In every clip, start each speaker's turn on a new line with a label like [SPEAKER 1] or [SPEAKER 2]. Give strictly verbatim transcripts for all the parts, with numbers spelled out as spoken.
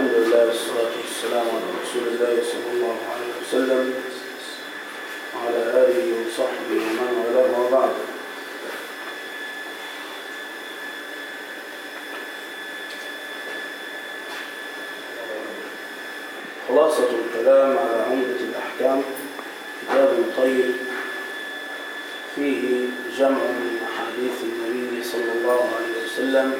[SPEAKER 1] الحمد لله والصلاة والسلام على رسول الله صلى الله عليه وسلم وعلى آله وصحبه ومن والاه وبعد. خلاصة الكلام على عمدة الأحكام، كتاب طيب فيه جمع من أحاديث النبي صلى الله عليه وسلم،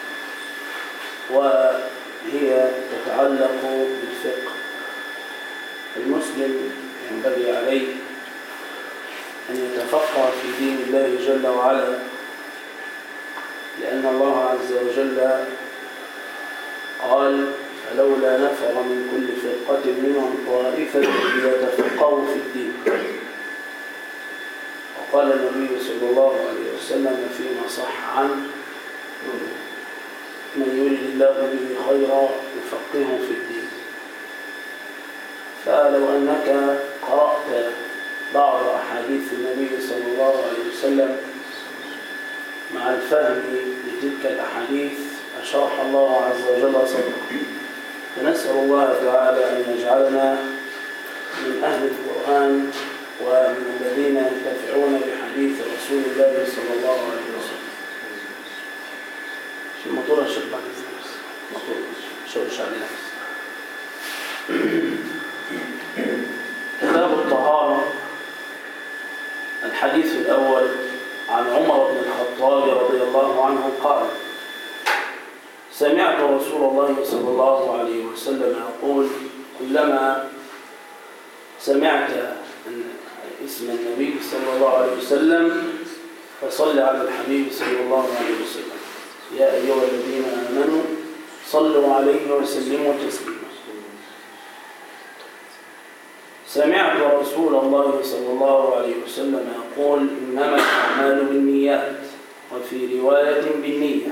[SPEAKER 1] وهي تتعلق بالفقه. المسلم ينبغي عليه أن يتفقه في دين الله جل وعلا، لأن الله عز وجل قال: فلولا نفر من كل فرقة منهم طائفة ليتفقهوا في الدين. وقال النبي صلى الله عليه وسلم فيما صح عنه: من يريد الله به خيرا يفقهه في الدين. فلو أنك قرأت بعض أحاديث النبي صلى الله عليه وسلم مع الفهم لتلك الأحاديث أشرح الله عز وجل صدرك. فنسأل الله تعالى أن يجعلنا من أهل القرآن ومن الذين ينتفعون بحديث رسول الله صلى الله عليه وسلم. شو الموضوع الشيخ بعد النفس موضوع شو الشعب نفس كتاب الطهارة. الحديث الأول عن عمر بن الخطاب رضي الله عنه قال: سمعت رسول الله صلى الله عليه وسلم يقول: كلما سمعت اسم النبي صلى الله عليه وسلم فصل على الحبيب صلى الله عليه وسلم. يا أيها الذين آمنوا صلوا عليه وسلموا تسليما. سمعت رسول الله صلى الله عليه وسلم يقول: إنما الأعمال بالنيات، وفي رواية بالنية،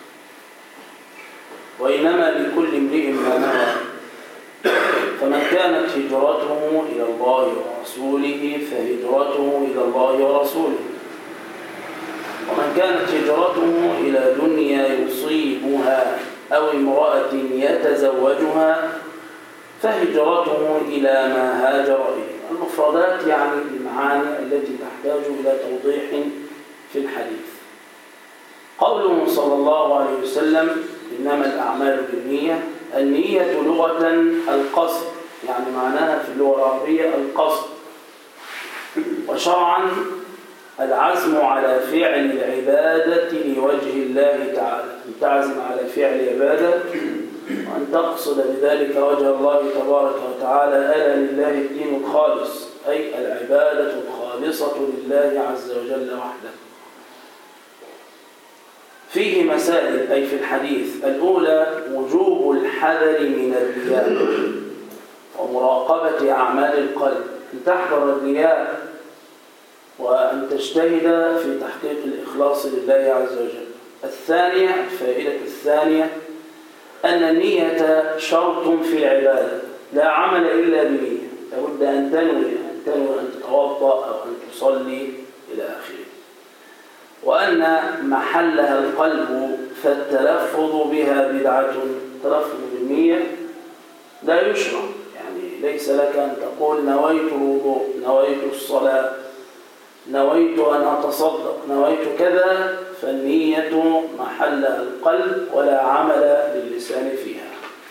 [SPEAKER 1] وإنما لكل امرئ ما نوى، فمن كانت هجرته إلى الله ورسوله فهجرته إلى الله ورسوله، ومن كانت هجرته إلى دنيا يصيبها أو امرأة يتزوجها فهجرته إلى ما هاجر إليه. المفردات يعني المعاني التي تحتاج إلى توضيح في الحديث. قوله صلى الله عليه وسلم: إنما الأعمال بالنية، النية لغة القصد، يعني معناها في اللغة العربية القصد، وشرعا العزم على فعل العبادة لوجه الله تعالى، أن تعزم على فعل عبادة وأن تقصد بذلك وجه الله تبارك وتعالى. ألا لله الدين الخالص، أي العبادة الخالصة لله عز وجل وحده. فيه مسائل أي في الحديث. الأولى وجوب الحذر من الرياء ومراقبة أعمال القلب، أن تحذر الرياء وأن تجتهد في تحقيق الإخلاص لله عز وجل. الثانية الفائدة الثانية أن النية شرط في العبادة، لا عمل إلا بنية، لابد أن تنوي أن تنوي أن تتوضأ أو أن تصلي إلى آخره. وأن محلها القلب فالتلفظ بها بدعة. التلفظ بالنية لا يشرع، يعني ليس لك أن تقول نويت الوضوء، نويت الصلاة، نويت أن أتصدق، نويت كذا، فالنية محلها القلب ولا عمل للسان فيها.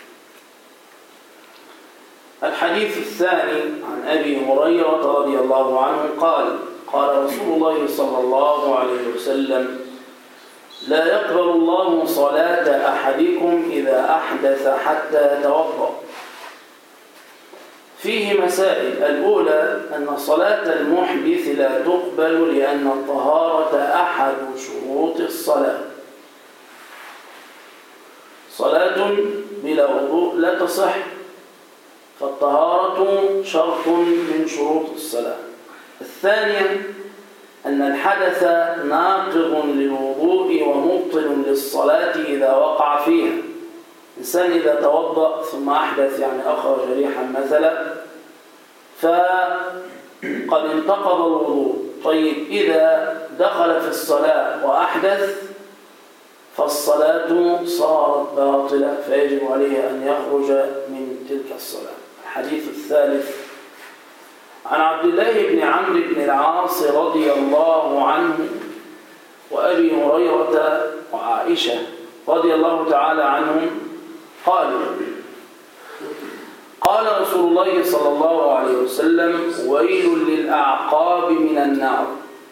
[SPEAKER 1] الحديث الثاني عن أبي هريرة رضي الله عنه قال: قال رسول الله صلى الله عليه وسلم: لا يقبل الله صلاة أحدكم إذا أحدث حتى يتوضأ. فيه مسائل. الأولى أن صلاة المحدث لا تقبل لأن الطهارة أحد شروط الصلاة. صلاة بلا وضوء لا تصح، فالطهارة شرط من شروط الصلاة. الثانية أن الحدث ناقض للوضوء ومبطل للصلاة إذا وقع فيها. إنسان إذا توضأ ثم أحدث، يعني أخرج ريحا مثلا، فقد انتقض الوضوء. طيب إذا دخل في الصلاة وأحدث فالصلاة صارت باطلة فيجب عليه أن يخرج من تلك الصلاة. الحديث الثالث عن عبد الله بن عمرو بن العاص رضي الله عنه وأبي هريرة وعائشة رضي الله تعالى عنهم قالوا قال رسول الله صلى الله عليه وسلم ويل للأعقاب من النار.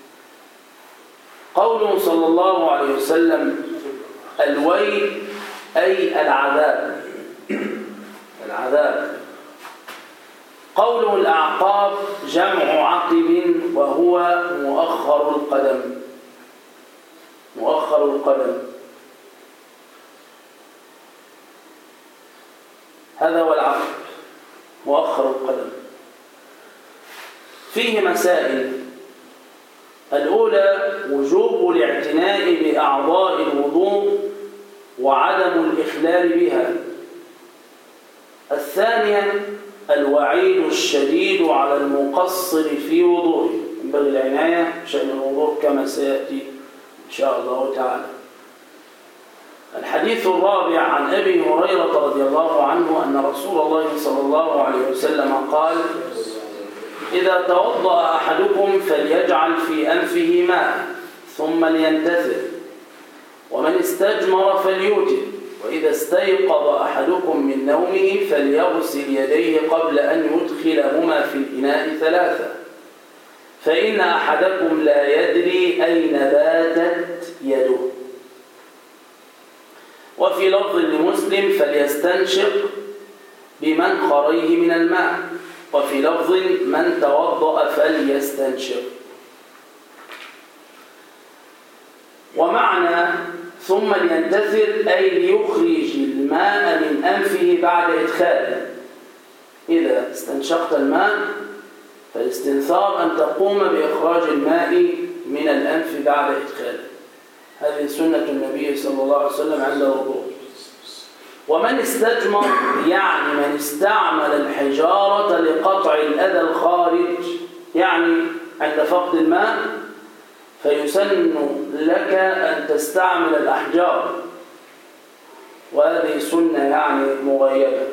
[SPEAKER 1] قوله صلى الله عليه وسلم الويل أي العذاب العذاب. قوله الأعقاب جمع عقب وهو مؤخر القدم مؤخر القدم هذا هو العقب مؤخر القدم. فيه مسائل. الأولى وجوب الاعتناء بأعضاء الوضوء وعدم الإخلال بها. الثانية الوعيد الشديد على المقصر في وضوءه، ينبغي العناية بشأن الوضوء كما سيأتي إن شاء الله تعالى. الحديث الرابع عن أبي هريرة رضي الله عنه أن رسول الله صلى الله عليه وسلم قال إذا توضأ أحدكم فليجعل في أنفه ماء ثم لينتثر، ومن استجمر فليوتر، وإذا استيقظ أحدكم من نومه فليغسل يديه قبل أن يدخلهما في الإناء ثلاثة، فإن أحدكم لا يدري أين باتت يده. وفي لفظ لمسلم فليستنشق بمنخريه من الماء، وفي لفظ من توضأ فليستنشق. ومعنى ثم لينتثر أي ليخرج الماء من أنفه بعد إدخاله. إذا استنشقت الماء فالاستنثار أن تقوم بإخراج الماء من الأنف بعد إدخاله. هذه سنة النبي صلى الله عليه وسلم عند الوضوء. ومن استجمر يعني من استعمل الحجارة لقطع الأذى الخارج، يعني عند فقد الماء فيسن لك أن تستعمل الأحجار، وهذه سنة يعني مغيبة.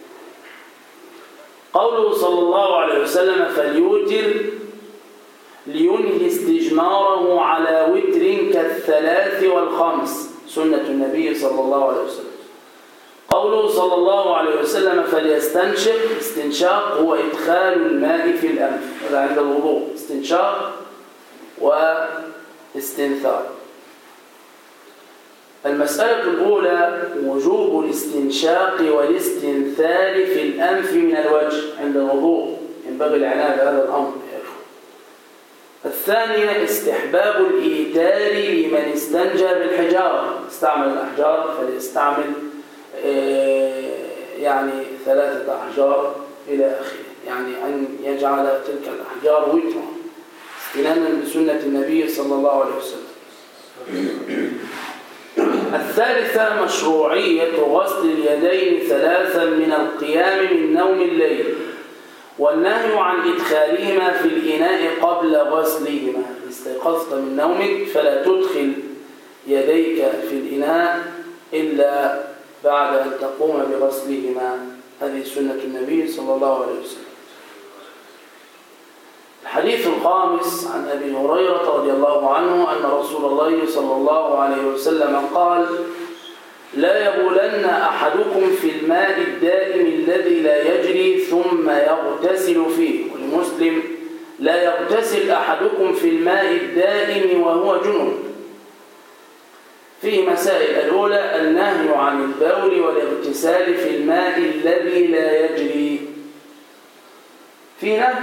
[SPEAKER 1] قوله صلى الله عليه وسلم فليوتر لينهي استجماره على وتر كالثلاث والخمس، سنة النبي صلى الله عليه وسلم. قوله صلى الله عليه وسلم فليستنشق، استنشاق هو إدخال الماء في الأنف، هذا عند الوضوء استنشاق واستنثار. المسألة الأولى وجوب الاستنشاق والاستنثار في الأنف من الوجه عند الوضوء، ينبغي العناية بهذا الأمر. الثانية استحباب الإيتار لمن استنجى بالحجارة، استعمل الأحجار فليستعمل يعني ثلاثة أحجار إلى آخره، يعني أن يجعل تلك الأحجار وترا استنانا بسنة النبي صلى الله عليه وسلم. الثالثة مشروعية غسل اليدين ثلاثا من القيام من نوم الليل، والنهي عن إدخالهما في الإناء قبل غسلهما. استيقظت من نومك فلا تدخل يديك في الإناء إلا بعد أن تقوم بغسلهما، هذه سنة النبي صلى الله عليه وسلم. الحديث الخامس عن أبي هريرة رضي الله عنه أن رسول الله صلى الله عليه وسلم قال لا يبولن أحدكم في الماء الدائم الذي لا يجري ثم يغتسل فيه. ولمسلم لا يغتسل أحدكم في الماء الدائم وهو جنب. فيه مسائل. الأولى النهي عن البول والاغتسال في الماء الذي لا يجري، في نهي.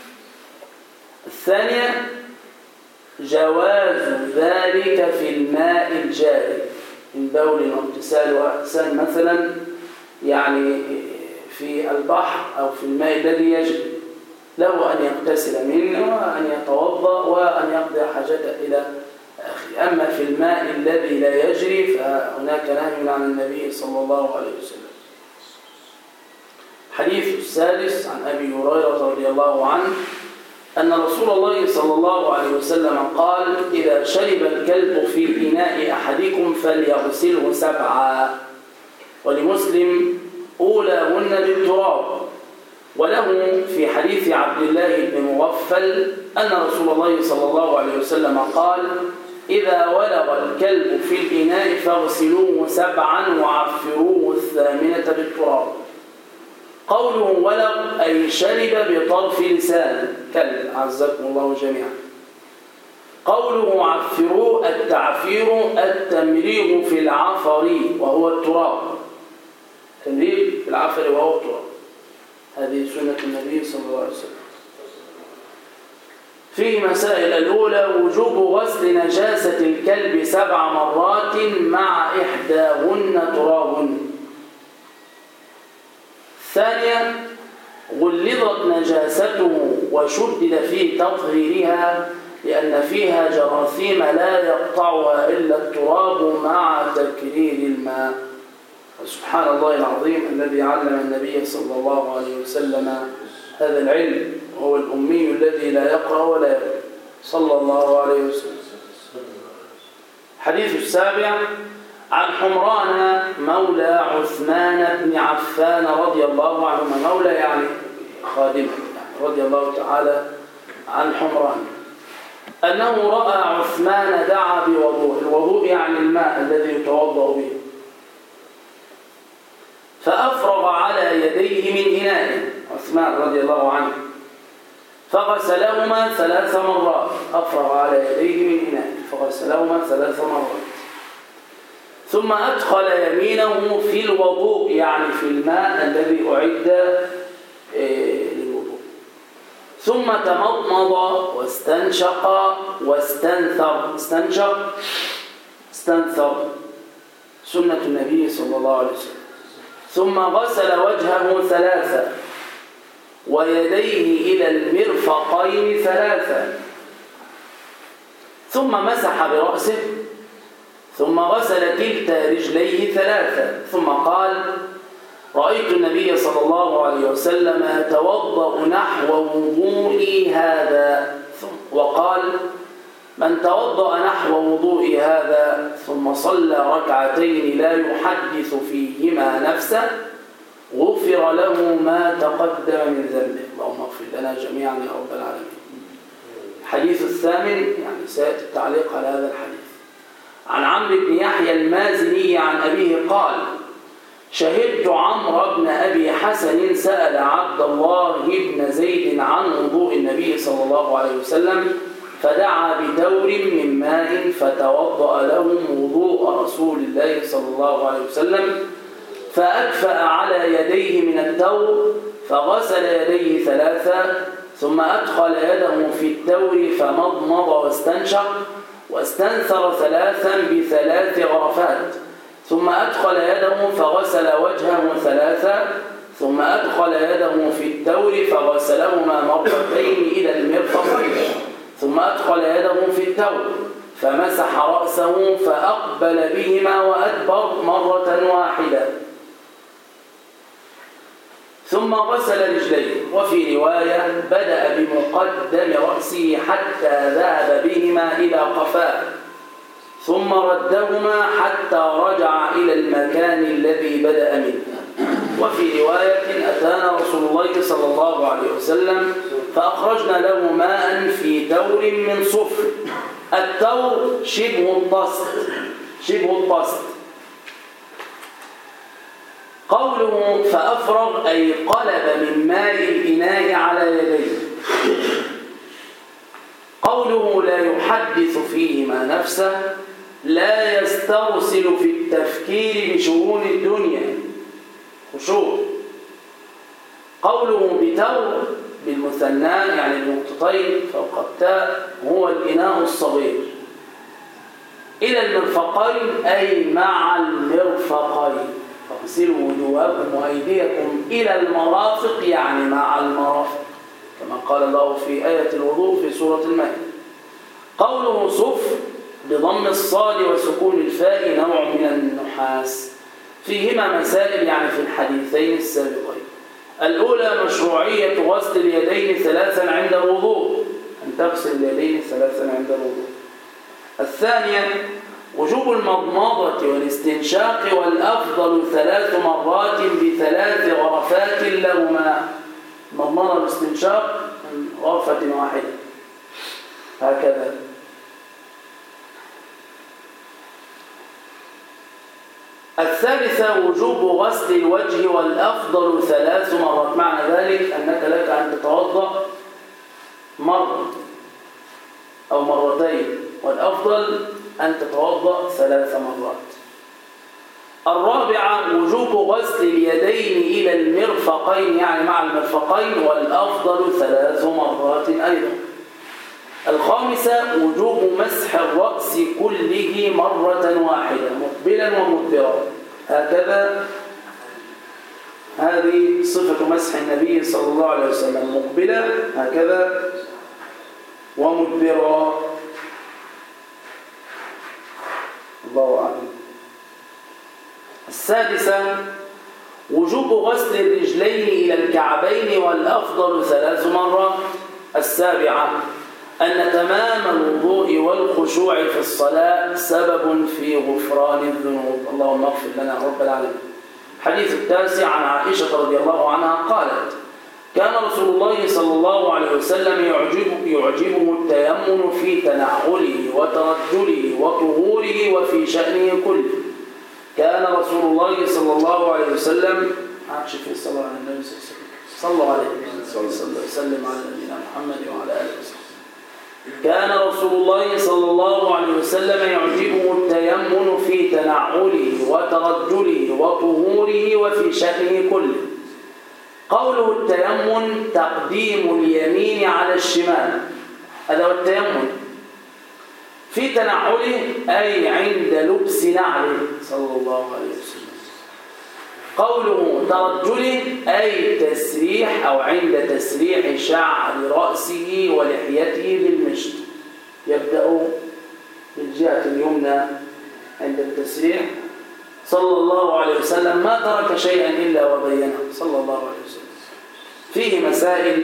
[SPEAKER 1] الثانية جواز ذلك في الماء الجاري، البول واغتسال وأحسن مثلا يعني في البحر أو في الماء الذي يجري، له أن يغتسل منه وأن يتوضأ وأن يقضي حاجته إلى آخره. أما في الماء الذي لا يجري فهناك نهي عن النبي صلى الله عليه وسلم. الحديث السادس عن أبي هريرة رضي الله عنه أن رسول الله صلى الله عليه وسلم قال: إذا شرب الكلب في إناء أحدكم فليغسله سبعا. ولمسلم: أولاهن بالتراب. وله في حديث عبد الله بن مغفل أن رسول الله صلى الله عليه وسلم قال: إذا ولغ الكلب في الإناء فاغسلوه سبعا وعفروه الثامنة بالتراب. قوله ولغ أي شرب بطرف لسان كلب، عزكم الله جميعا. قوله عفروه التعفير التمريغ في العفر وهو التراب، تمريغ في العفر وهو التراب. هذه سنة النبي صلى الله عليه وسلم. في مسائل: الأولى وجوب غسل نجاسة الكلب سبع مرات مع إحداهن تراب. الثانية: غلظت نجاسته وشدد في تطهيرها لأن فيها جراثيم لا يقطعها إلا التراب مع تكرير الماء. سبحان الله العظيم الذي علم النبي صلى الله عليه وسلم هذا العلم، وهو الأمي الذي لا يقرأ ولا يكتب صلى الله عليه وسلم. حديث السابع: عن حمران مولى عثمان بن عفان رضي الله عنهما، مولى يعني خادم رضي الله تعالى عن حمران، أنه رأى عثمان دعا بوضوء، الوضوء يعني الماء الذي يتوضأ به، فأفرغ على يديه من إناء، عثمان رضي الله عنه، فغسلهما ثلاث مرات. أفرغ على يديه من إناء فغسلهما ثلاث مرات، ثم أدخل يمينه في الوضوء يعني في الماء الذي أعد للوضوء، ثم تمضمض واستنشق واستنثر. استنشق استنثر سنة النبي صلى الله عليه وسلم. ثم غسل وجهه ثلاثة ويديه إلى المرفقين ثلاثة، ثم مسح برأسه، ثم غسل كلتا رجليه ثلاثة، ثم قال: رأيت النبي صلى الله عليه وسلم يتوضأ نحو وضوئي هذا، وقال: من توضأ نحو وضوء هذا ثم صلى ركعتين لا يحدث فيهما نفسه غفر له ما تقدم من ذنبه. اللهم اغفر لنا جميعا يا رب العالمين. الحديث الثامن، يعني سيأتي التعليق على هذا الحديث. عن عمرو بن يحيى المازني عن أبيه قال: شهدت عمرو بن أبي حسن سأل عبد الله بن زيد عن وضوء النبي صلى الله عليه وسلم، فدعا بدور من ماء فتوضأ لهم وضوء رسول الله صلى الله عليه وسلم، فأكفأ على يديه من التور فغسل يديه ثلاثة، ثم أدخل يده في التور فمضمض واستنشق واستنثر ثلاثا بثلاث غرفات، ثم أدخل يده فغسل وجهه ثلاثة، ثم أدخل يده في التور فغسلهما مرتين إلى المرفقين، ثم أدخل يده في التور فمسح رأسه فأقبل بهما وأدبر مرة واحدة، ثم غسل رجليه. وفي رواية: بدأ بمقدم رأسه حتى ذهب بهما إلى قفاه، ثم ردهما حتى رجع إلى المكان الذي بدأ منه. وفي رواية: أتانا رسول الله صلى الله عليه وسلم فأخرجنا له ماء في تور من صفر. التور شبه الطست، شبه الطست. قوله فأفرغ أي قلب من ماء الإناء على يديه. قوله لا يحدث فيهما نفسه لا يسترسل في التفكير بشؤون الدنيا، خشوع. قوله بتور بالمثنى يعني النقطتين فوق التاء هو الإناء الصغير. إلى المرفقين أي مع المرفقين، فاغسلوا وجوهكم وأيديكم إلى المرافق يعني مع المرافق، كما قال الله في آية الوضوء في سورة المائدة. قوله صفر بضم الصاد وسكون الفاء نوع من النحاس. فيهما مسائل يعني في الحديثين السابقين. الأولى مشروعية غسل اليدين ثلاثا عند الوضوء، تغسل اليدين ثلاثا عند الوضوء. الثانية وجوب المضمضة والاستنشاق، والأفضل ثلاث مرات بثلاث غرفات لهما. المضمضة والاستنشاق من غرفة واحدة هكذا. الثالثة وجوب غسل الوجه، والأفضل ثلاث مرات. معنى ذلك أنك لك أن تتوضأ مرة أو مرتين، والأفضل أن تتوضأ ثلاث مرات. الرابعة وجوب غسل اليدين إلى المرفقين، يعني مع المرفقين، والأفضل ثلاث مرات أيضا. الخامسة وجوب مسح الرأس كله مرة واحدة مقبلا ومدبرا هكذا. هذه صفة مسح النبي صلى الله عليه وسلم، مقبلا هكذا ومدبرا. الله أعلم. السادسة وجوب غسل الرجلين إلى الكعبين، والأفضل ثلاث مرات. السابعة أن تمام الوضوء والخشوع في الصلاة سبب في غفران الذنوب. اللهم اغفر لنا رب العالمين. الحديث التاسع عن عائشة رضي الله عنها قالت: كان رسول الله صلى الله عليه وسلم يعجب يعجبه التيمم في تنعله وترجله وطهوره وفي شأنه كله. كان رسول الله صلى الله عليه وسلم عادش في الصلاة على النبي صلى الله عليه وسلم صلى الله عليه وسلم على نبينا محمد وعلى آله وسلم. كان رسول الله صلى الله عليه وسلم يعجبه التيمم في تنعله وترجله وطهوره وفي شأنه كله. قوله التيمم تقديم اليمين على الشمال، هذا هو التيمم. في تنعله أي عند لبس نعله صلى الله عليه وسلم. قوله ترجله أي تسريح أو عند تسريح شعر رأسه ولحيته بالمشط، يبدأ بالجهة اليمنى عند التسريح صلى الله عليه وسلم، ما ترك شيئا إلا وبينه صلى الله عليه وسلم. فيه مسائل: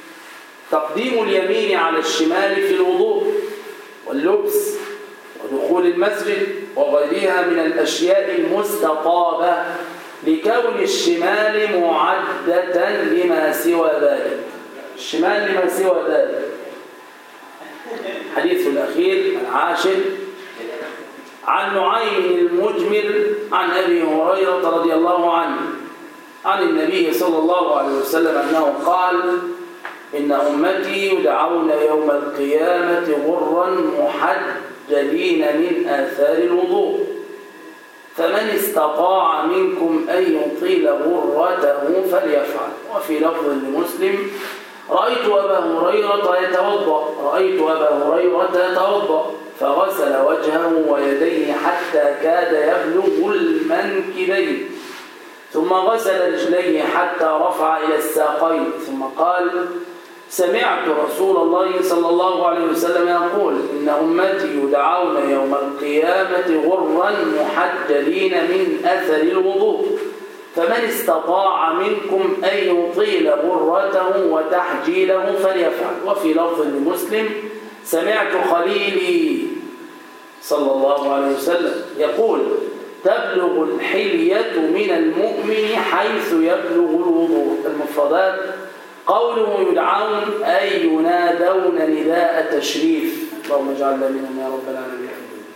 [SPEAKER 1] تقديم اليمين على الشمال في الوضوء واللبس ودخول المسجد وغيرها من الأشياء المستطابة، لكون الشمال معدة لما سوى ذلك. الشمال لما سوى ذلك. الحديث الأخير العاشر عن نعيم المجمل عن أبي هريرة رضي الله عنه عن النبي صلى الله عليه وسلم أنه قال: إن أمتي يدعون يوم القيامة غرا محجلين من آثار الوضوء، فمن استطاع منكم أن يطيل غرته فليفعل. وفي لفظ لمسلم: رأيت أبا هريرة يتوضأ رأيت أبا هريرة يتوضأ فغسل وجهه ويديه حتى كاد يبلغ المنكبين، ثم غسل رجليه حتى رفع إلى الساقين، ثم قال: سمعت رسول الله صلى الله عليه وسلم يقول: إن أمتي يدعون يوم القيامة غرا محجلين من أثر الوضوء، فمن استطاع منكم أن يطيل غرته وتحجيله فليفعل. وفي لفظ لمسلم: سمعت خليلي صلى الله عليه وسلم يقول: تبلغ الحلية من المؤمن حيث يبلغ الوضوء. المفردات: قوله يدعون أي ينادون نداء تشريف، اللهم اجعلنا منهم يا رب العالمين.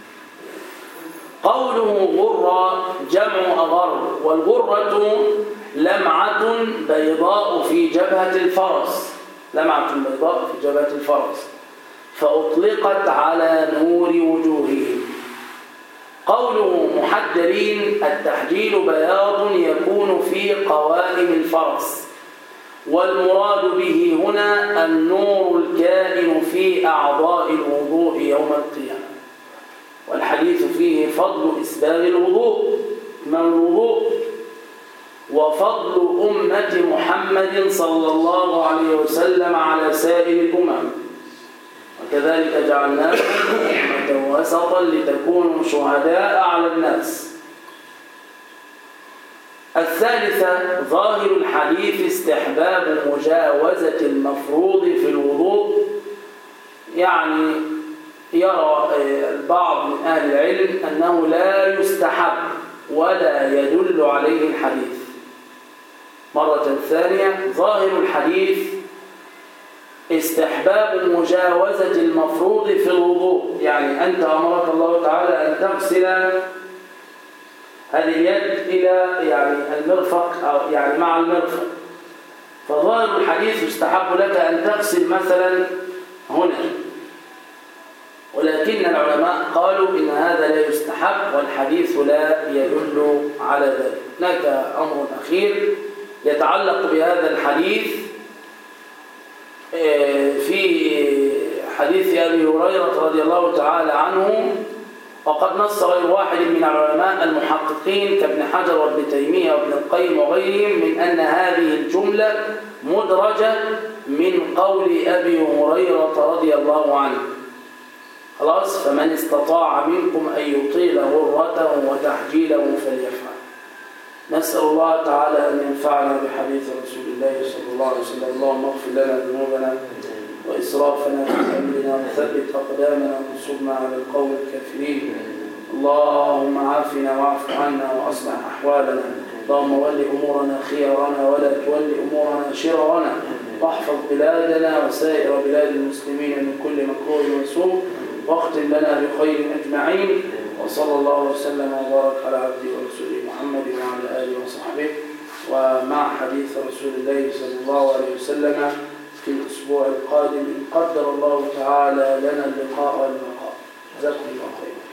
[SPEAKER 1] قوله غرة جمع أغر، والغرة لمعة بيضاء في جبهة الفرس، لمعة بيضاء في جبهة الفرس، فأطلقت على نور وجوههم. قوله محجلين التحجيل بياض يكون في قوائم الفرس، والمراد به هنا النور الكائن في أعضاء الوضوء يوم القيامة. والحديث فيه فضل إسباغ الوضوء من الوضوء وفضل أمة محمد صلى الله عليه وسلم على سائر الأمم، وكذلك جعلناكم أمة وسطا لتكونوا شهداء على الناس. الثالثة ظاهر الحديث استحباب مجاوزة المفروض في الوضوء يعني يرى البعض من أهل العلم أنه لا يستحب ولا يدل عليه الحديث. مرة ثانية، ظاهر الحديث استحباب مجاوزة المفروض في الوضوء، يعني أنت أمرك الله تعالى أن تغسل هذه اليد إلى يعني المرفق أو يعني مع المرفق، فظاهر الحديث يستحب لك أن تغسل مثلا هنا، ولكن العلماء قالوا إن هذا لا يستحب والحديث لا يدل على ذلك. هناك أمر أخير يتعلق بهذا الحديث في حديث أبي هريرة رضي الله تعالى عنه، وقد نص غير واحد من العلماء المحققين كابن حجر وابن تيمية وابن القيم وغيرهم من أن هذه الجملة مدرجة من قول أبي هريرة رضي الله عنه. خلاص، فمن استطاع منكم أن يطيل غرته وتحجيله فليفعل. نسأل الله تعالى أن ينفعنا بحديث رسول الله صلى الله عليه وسلم. اللهم اغفر لنا ذنوبنا وإسرافنا في أمرنا وثبت أقدامنا وانصرنا على القوم الكافرين. اللهم عافنا واعف عنا وأصلح أحوالنا. اللهم ول أمورنا خيارنا ولا تول أمورنا شرارنا، واحفظ بلادنا وسائر بلاد المسلمين من كل مكروه وسوء، واختم لنا بخير أجمعين. وصلى الله وسلم وبارك على عبده ورسوله محمد وعلى آله وصحبه، ومع حديث رسول الله صلى الله عليه وسلم في الأسبوع القادم إن قدر الله تعالى لنا اللقاء والبقاء. جزاكم الله خيرا.